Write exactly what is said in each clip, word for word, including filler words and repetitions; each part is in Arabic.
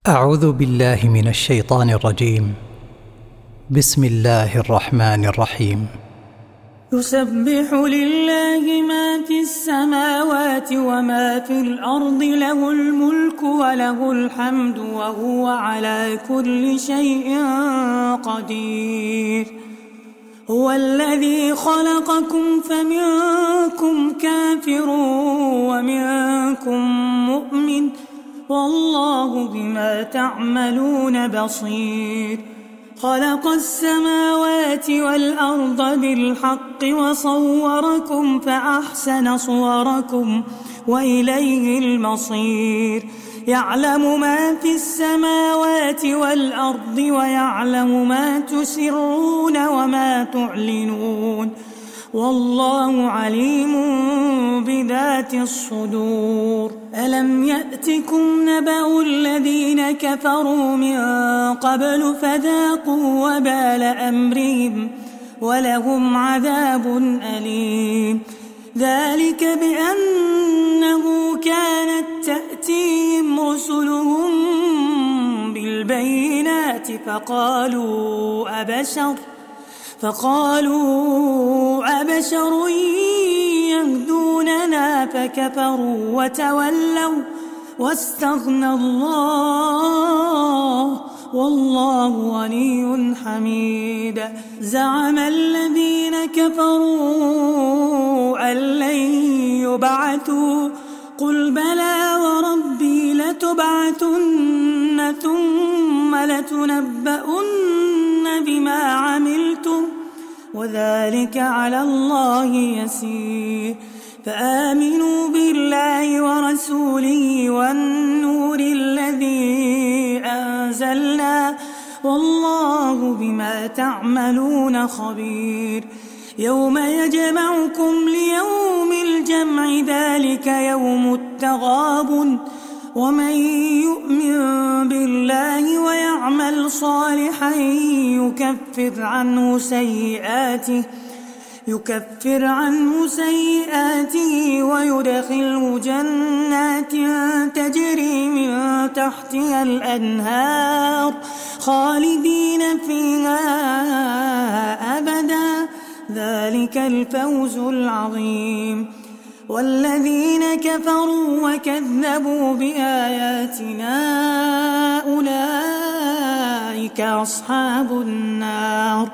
أعوذ بالله من الشيطان الرجيم. بسم الله الرحمن الرحيم. يسبح لله ما في السماوات وما في الأرض، له الملك وله الحمد وهو على كل شيء قدير. هو الذي خلقكم فمنكم كافر ومنكم مؤمن، والله بما تعملون بصير. خلق السماوات والأرض بالحق وصوركم فأحسن صوركم وإليه المصير. يعلم ما في السماوات والأرض ويعلم ما تسرون وما تعلنون، والله عليم بذات الصدور. ألم يأتكم نبأ الذين كفروا من قبل فذاقوا وبال أمرهم ولهم عذاب أليم. ذلك بأنه كانت تأتيهم رسلهم بالبينات فقالوا أبشر فقالوا أبشر يهدوننا فكفروا وتولوا واستغنى الله، والله غني حميد. زعم الذين كفروا أن لن يبعثوا، قل بلى وربي لتبعثن ثم لتنبؤن بما عملتم، وذلك على الله يسير. فآمنوا بالله ورسوله والنور الذي أنزلنا، والله بما تعملون خبير. يوم يجمعكم ليوم الجمع، ذلك يوم التغابن. ومن يؤمن بالله ويعمل صالحا يكفر عنه سيئاته يكفر عنه سيئاته ويدخله جنات تجري من تحتها الأنهار خالدين فيها أبدا، ذلك الفوز العظيم. والذين كفروا وكذبوا بآياتنا أولئك أصحاب النار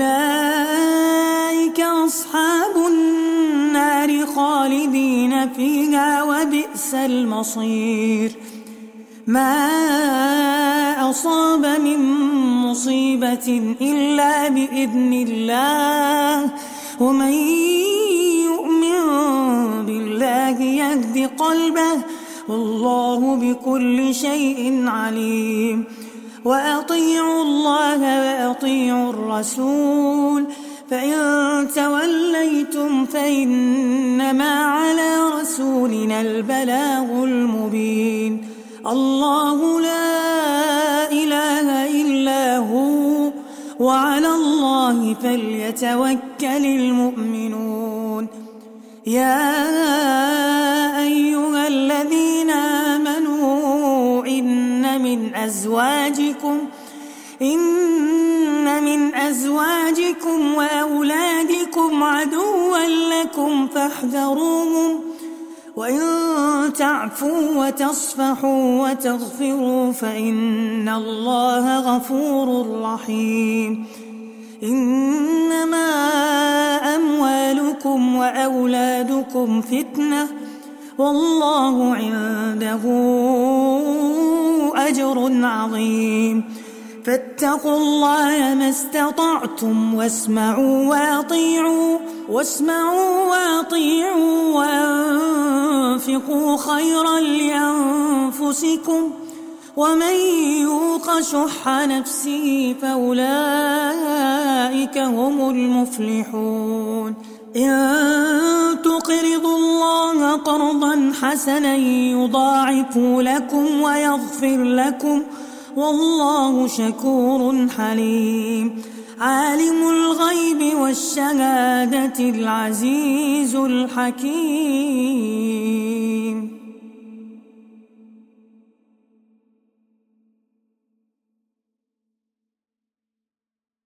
أولئك أصحاب النار خالدين فيها وبئس المصير. ما أصاب من مصيبة إلا بإذن الله، ومن يؤمن بالله يهد قلبه، والله بكل شيء عليم. وأطيعوا الله وأطيعوا الرسول، فإن توليتم فإنما على رسولنا البلاغ المبين. الله لا إله إلا هو، وعلى الله فليتوكل المؤمنون. يا أيها الذين آمنوا إن من أزواجكم إن من أزواجكم وأولادكم عدوا لكم فاحذروهم، وإن تعفوا وتصفحوا وتغفروا فإن الله غفور رحيم. إنما أموالكم وأولادكم فتنة، والله عنده أجر عظيم. فاتقوا الله ما استطعتم واسمعوا وأطيعوا واسمعوا وأطيعوا وأنفقوا خيرا لأنفسكم، ومن يوق شح نفسه فأولئك هم المفلحون. إن تقرضوا الله قرضا حسنا يضاعف لكم ويغفر لكم، والله شكور حليم. عالم الغيب والشهادة العزيز الحكيم.